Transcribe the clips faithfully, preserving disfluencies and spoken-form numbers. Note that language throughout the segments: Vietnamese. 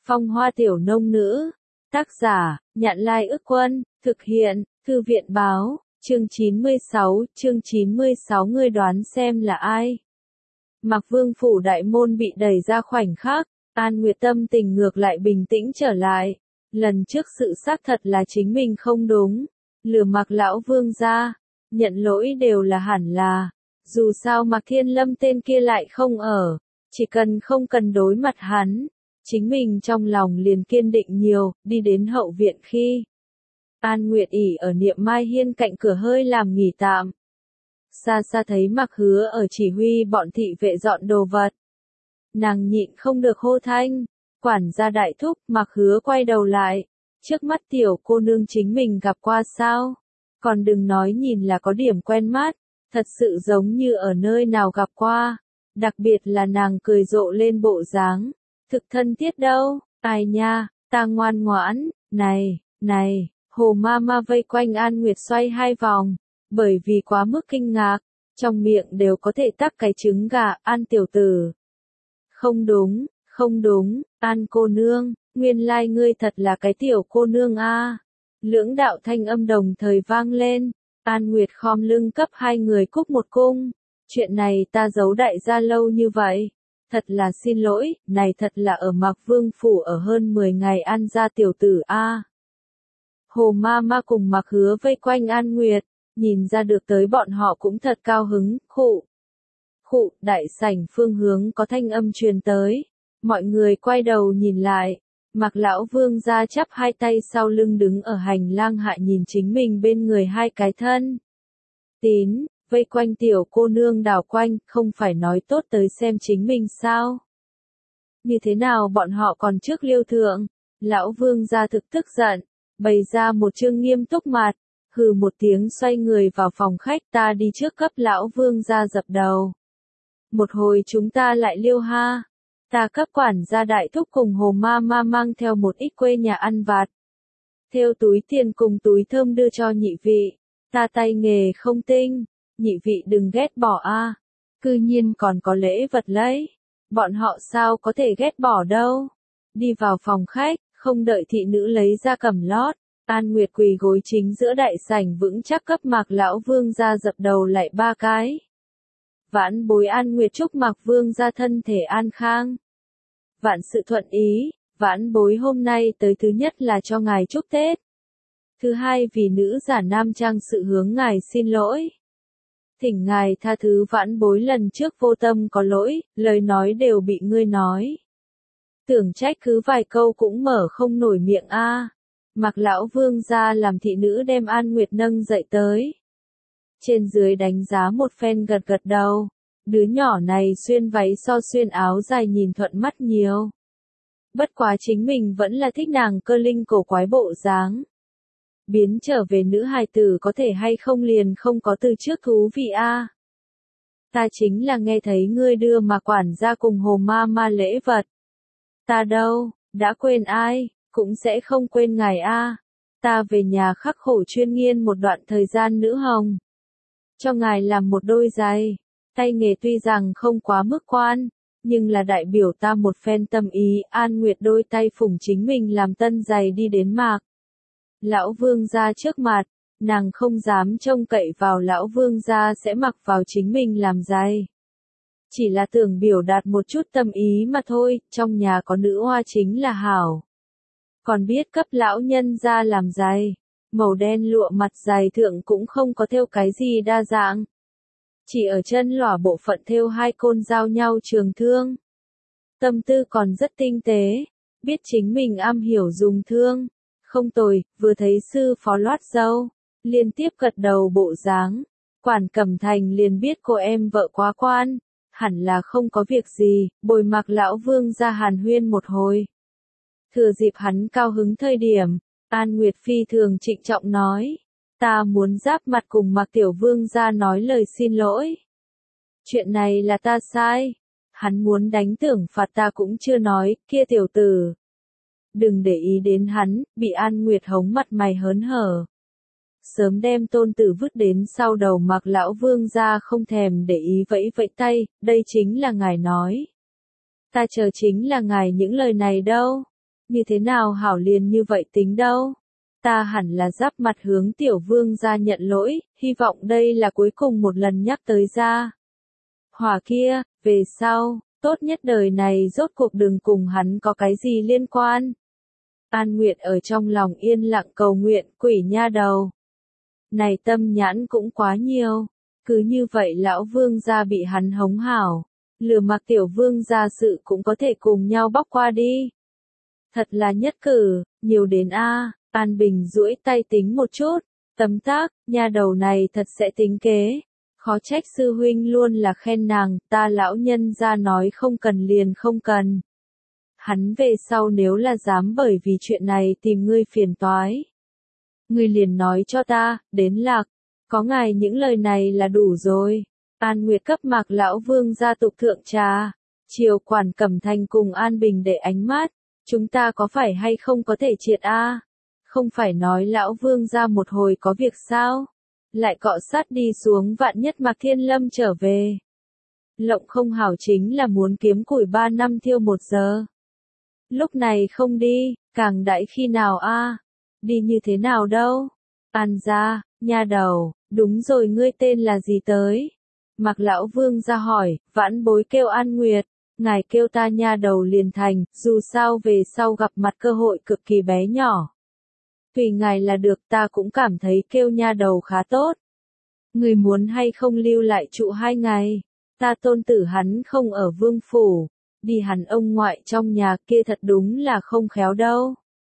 Phong Hoa Tiểu Nông Nữ. Tác giả, Nhạn Lai Ức Quân, thực hiện, Thư viện Báo, chương chín mươi sáu, chương chín mươi sáu ngươi đoán xem là ai? Mạc Vương phủ đại môn bị đẩy ra khoảnh khắc, An Nguyệt tâm tình ngược lại bình tĩnh trở lại. Lần trước sự xác thật là chính mình không đúng, lừa Mạc lão vương gia, nhận lỗi đều là hẳn là, dù sao Mạc Thiên Lâm tên kia lại không ở, chỉ cần không cần đối mặt hắn, chính mình trong lòng liền kiên định nhiều, đi đến hậu viện khi An Nguyệt ỉ ở Niệm Mai Hiên cạnh cửa hơi làm nghỉ tạm. Xa xa thấy Mạc Hứa ở chỉ huy bọn thị vệ dọn đồ vật. Nàng nhịn không được hô thanh, quản gia đại thúc. Mạc Hứa quay đầu lại, trước mắt tiểu cô nương chính mình gặp qua sao? Còn đừng nói nhìn là có điểm quen mắt, thật sự giống như ở nơi nào gặp qua, đặc biệt là nàng cười rộ lên bộ dáng, thực thân thiết đâu. Ai nha, ta ngoan ngoãn, này, này. Hồ ma ma vây quanh An Nguyệt xoay hai vòng, bởi vì quá mức kinh ngạc, trong miệng đều có thể tắc cái trứng gà. An tiểu tử. Không đúng, không đúng, An cô nương, nguyên lai ngươi thật là cái tiểu cô nương a. Lưỡng đạo thanh âm đồng thời vang lên, An Nguyệt khom lưng cấp hai người cúc một cung. Chuyện này ta giấu đại gia lâu như vậy, thật là xin lỗi, này thật là ở Mạc Vương phủ ở hơn mười ngày An gia tiểu tử a. Hồ ma ma cùng Mạc Hứa vây quanh An Nguyệt, nhìn ra được tới bọn họ cũng thật cao hứng. Khụ, khụ, đại sảnh phương hướng có thanh âm truyền tới, mọi người quay đầu nhìn lại, Mạc lão vương gia chắp hai tay sau lưng đứng ở hành lang hạ nhìn chính mình bên người hai cái thân tín, vây quanh tiểu cô nương đảo quanh, không phải nói tốt tới xem chính mình sao? Như thế nào bọn họ còn trước liêu thượng? Lão vương gia thực tức giận, bày ra một chương nghiêm túc mặt, hừ một tiếng xoay người vào phòng khách. Ta đi trước cấp lão vương gia dập đầu. Một hồi chúng ta lại liêu ha. Ta cấp quản gia đại thúc cùng Hồ ma ma mang theo một ít quê nhà ăn vặt. Theo túi tiền cùng túi thơm đưa cho nhị vị. Ta tay nghề không tinh, nhị vị đừng ghét bỏ a. Cư nhiên còn có lễ vật lấy. Bọn họ sao có thể ghét bỏ đâu. Đi vào phòng khách. Không đợi thị nữ lấy ra cẩm lót, An Nguyệt quỳ gối chính giữa đại sảnh vững chắc cấp Mạc lão vương gia dập đầu lại ba cái. Vãn bối An Nguyệt chúc Mạc vương gia thân thể an khang, vạn sự thuận ý. Vãn bối hôm nay tới thứ nhất là cho ngài chúc Tết, thứ hai vì nữ giả nam trang sự hướng ngài xin lỗi. Thỉnh ngài tha thứ vãn bối lần trước vô tâm có lỗi, lời nói đều bị ngươi nói. Tưởng trách cứ vài câu cũng mở không nổi miệng a. À. Mạc lão vương gia làm thị nữ đem An Nguyệt nâng dậy tới. Trên dưới đánh giá một phen gật gật đầu. Đứa nhỏ này xuyên váy so xuyên áo dài nhìn thuận mắt nhiều. Bất quá chính mình vẫn là thích nàng cơ linh cổ quái bộ dáng. Biến trở về nữ hài tử có thể hay không liền không có từ trước thú vị a. À. Ta chính là nghe thấy ngươi đưa mà quản gia cùng Hồ ma ma lễ vật. Ta đâu, đã quên ai, cũng sẽ không quên ngài a. Ta về nhà khắc khổ chuyên nghiên một đoạn thời gian nữ hồng. Cho ngài làm một đôi giày, tay nghề tuy rằng không quá mức quan, nhưng là đại biểu ta một phen tâm ý. An Nguyệt đôi tay phủng chính mình làm tân giày đi đến Mạc lão vương gia trước mặt, nàng không dám trông cậy vào lão vương gia sẽ mặc vào chính mình làm giày. Chỉ là tưởng biểu đạt một chút tâm ý mà thôi, trong nhà có nữ hoa chính là hảo. Còn biết cấp lão nhân ra làm giày, màu đen lụa mặt giày thượng cũng không có thêu cái gì đa dạng. Chỉ ở chân lỏa bộ phận thêu hai côn giao nhau trường thương. Tâm tư còn rất tinh tế, biết chính mình am hiểu dùng thương. Không tồi, vừa thấy sư phó loát dâu, liên tiếp gật đầu bộ dáng. Quản Cẩm Thành liền biết cô em vợ quá quan. Hẳn là không có việc gì, bồi Mạc lão vương ra hàn huyên một hồi. Thừa dịp hắn cao hứng thời điểm, An Nguyệt phi thường trịnh trọng nói, ta muốn giáp mặt cùng Mạc tiểu vương ra nói lời xin lỗi. Chuyện này là ta sai, hắn muốn đánh thưởng phạt ta cũng chưa nói, kia tiểu tử. Đừng để ý đến hắn, bị An Nguyệt hống mặt mày hớn hở. Sớm đem tôn tử vứt đến sau đầu Mạc lão vương ra không thèm để ý vẫy vẫy tay, đây chính là ngài nói. Ta chờ chính là ngài những lời này đâu. Như thế nào hảo liền như vậy tính đâu. Ta hẳn là giáp mặt hướng tiểu vương ra nhận lỗi, hy vọng đây là cuối cùng một lần nhắc tới ra. Hòa kia, về sau, tốt nhất đời này rốt cuộc đừng cùng hắn có cái gì liên quan. An Nguyệt ở trong lòng yên lặng cầu nguyện, quỷ nha đầu. Này tâm nhãn cũng quá nhiều, cứ như vậy lão vương gia bị hắn hống hảo, lừa mặc tiểu vương gia sự cũng có thể cùng nhau bóc qua đi. Thật là nhất cử, nhiều đến a. An Bình duỗi tay tính một chút, tấm tắc, nha đầu này thật sẽ tính kế. Khó trách sư huynh luôn là khen nàng, ta lão nhân ra nói không cần liền không cần. Hắn về sau nếu là dám bởi vì chuyện này tìm ngươi phiền toái. Ngươi liền nói cho ta, đến lạc, có ngài những lời này là đủ rồi. An Nguyệt cấp Mạc lão vương gia tục thượng trà, Triều quản Cẩm Thành cùng An Bình để ánh mắt, chúng ta có phải hay không có thể triệt a? Không phải nói lão vương gia một hồi có việc sao? Lại cọ sát đi xuống vạn nhất Mạc Thiên Lâm trở về. Lộng không hảo chính là muốn kiếm củi ba năm thiêu một giờ. Lúc này không đi, càng đãi khi nào a? Đi như thế nào đâu? An gia, nha đầu, đúng rồi ngươi tên là gì tới? Mạc lão vương ra hỏi, vãn bối kêu An Nguyệt, ngài kêu ta nha đầu liền thành, dù sao về sau gặp mặt cơ hội cực kỳ bé nhỏ. Tùy ngài là được, ta cũng cảm thấy kêu nha đầu khá tốt. Người muốn hay không lưu lại trụ hai ngày, ta tôn tử hắn không ở vương phủ, đi hắn ông ngoại trong nhà kia thật đúng là không khéo đâu.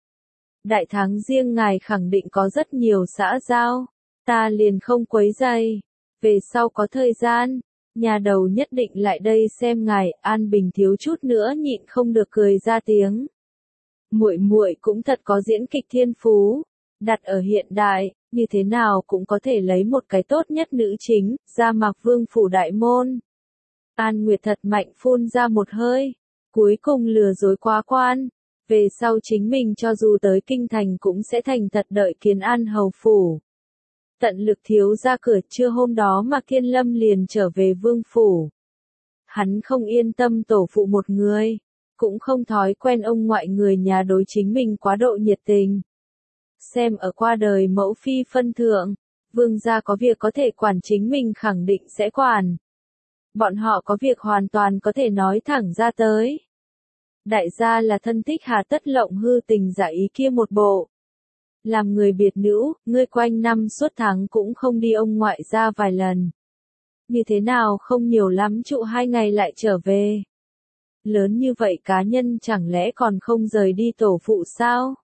Đại tháng riêng ngài khẳng định có rất nhiều xã giao, ta liền không quấy rầy. Về sau có thời gian, nhà đầu nhất định lại đây xem ngài. An Bình thiếu chút nữa nhịn không được cười ra tiếng. Muội muội cũng thật có diễn kịch thiên phú, đặt ở hiện đại, như thế nào cũng có thể lấy một cái tốt nhất nữ chính, ra Mạc Vương phủ đại môn. An Nguyệt thật mạnh phun ra một hơi, cuối cùng lừa dối quá quan, về sau chính mình cho dù tới kinh thành cũng sẽ thành thật đợi kiến An hầu phủ. Tận lực thiếu ra cửa, trưa hôm đó Mạc Thiên Lâm liền trở về vương phủ. Hắn không yên tâm tổ phụ một người, cũng không thói quen ông ngoại người nhà đối chính mình quá độ nhiệt tình. Xem ở qua đời mẫu phi phân thượng, vương gia có việc có thể quản chính mình khẳng định sẽ quản. Bọn họ có việc hoàn toàn có thể nói thẳng ra tới. Đại gia là thân thích hà tất lộng hư tình giả ý kia một bộ. Làm người biệt nữ, ngươi quanh năm suốt tháng cũng không đi ông ngoại ra vài lần. Như thế nào không nhiều lắm trụ hai ngày lại trở về. Lớn như vậy cá nhân chẳng lẽ còn không rời đi tổ phụ sao?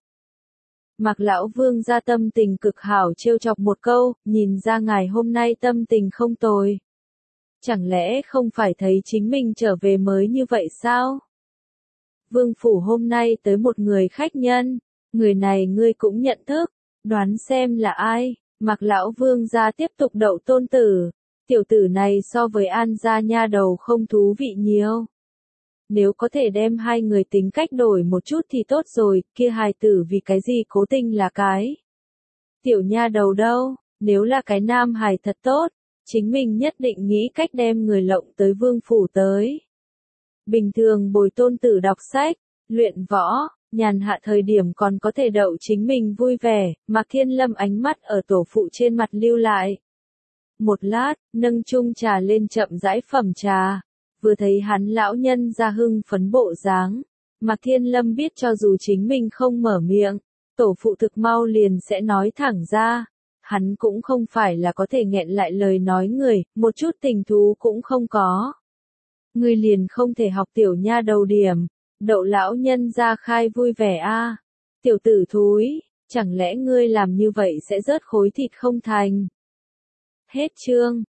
Mạc lão vương ra tâm tình cực hảo trêu chọc một câu, nhìn ra ngài hôm nay tâm tình không tồi. Chẳng lẽ không phải thấy chính mình trở về mới như vậy sao? Vương phủ hôm nay tới một người khách nhân, người này ngươi cũng nhận thức, đoán xem là ai? Mạc lão vương gia tiếp tục đậu tôn tử, tiểu tử này so với An gia nha đầu không thú vị nhiều. Nếu có thể đem hai người tính cách đổi một chút thì tốt rồi, kia hài tử vì cái gì cố tình là cái tiểu nha đầu đâu, nếu là cái nam hài thật tốt, chính mình nhất định nghĩ cách đem người lộng tới vương phủ tới. Bình thường bồi tôn tử đọc sách, luyện võ, nhàn hạ thời điểm còn có thể đậu chính mình vui vẻ. Mạc Thiên Lâm ánh mắt ở tổ phụ trên mặt lưu lại. Một lát, nâng chung trà lên chậm rãi phẩm trà. Vừa thấy hắn lão nhân ra hưng phấn bộ dáng, Mạc Thiên Lâm biết cho dù chính mình không mở miệng, tổ phụ thực mau liền sẽ nói thẳng ra. Hắn cũng không phải là có thể nghẹn lại lời nói người, một chút tình thú cũng không có. Ngươi liền không thể học tiểu nha đầu điểm, đậu lão nhân ra khai vui vẻ a. Tiểu tử thúi, chẳng lẽ ngươi làm như vậy sẽ rớt khối thịt không thành? Hết chương.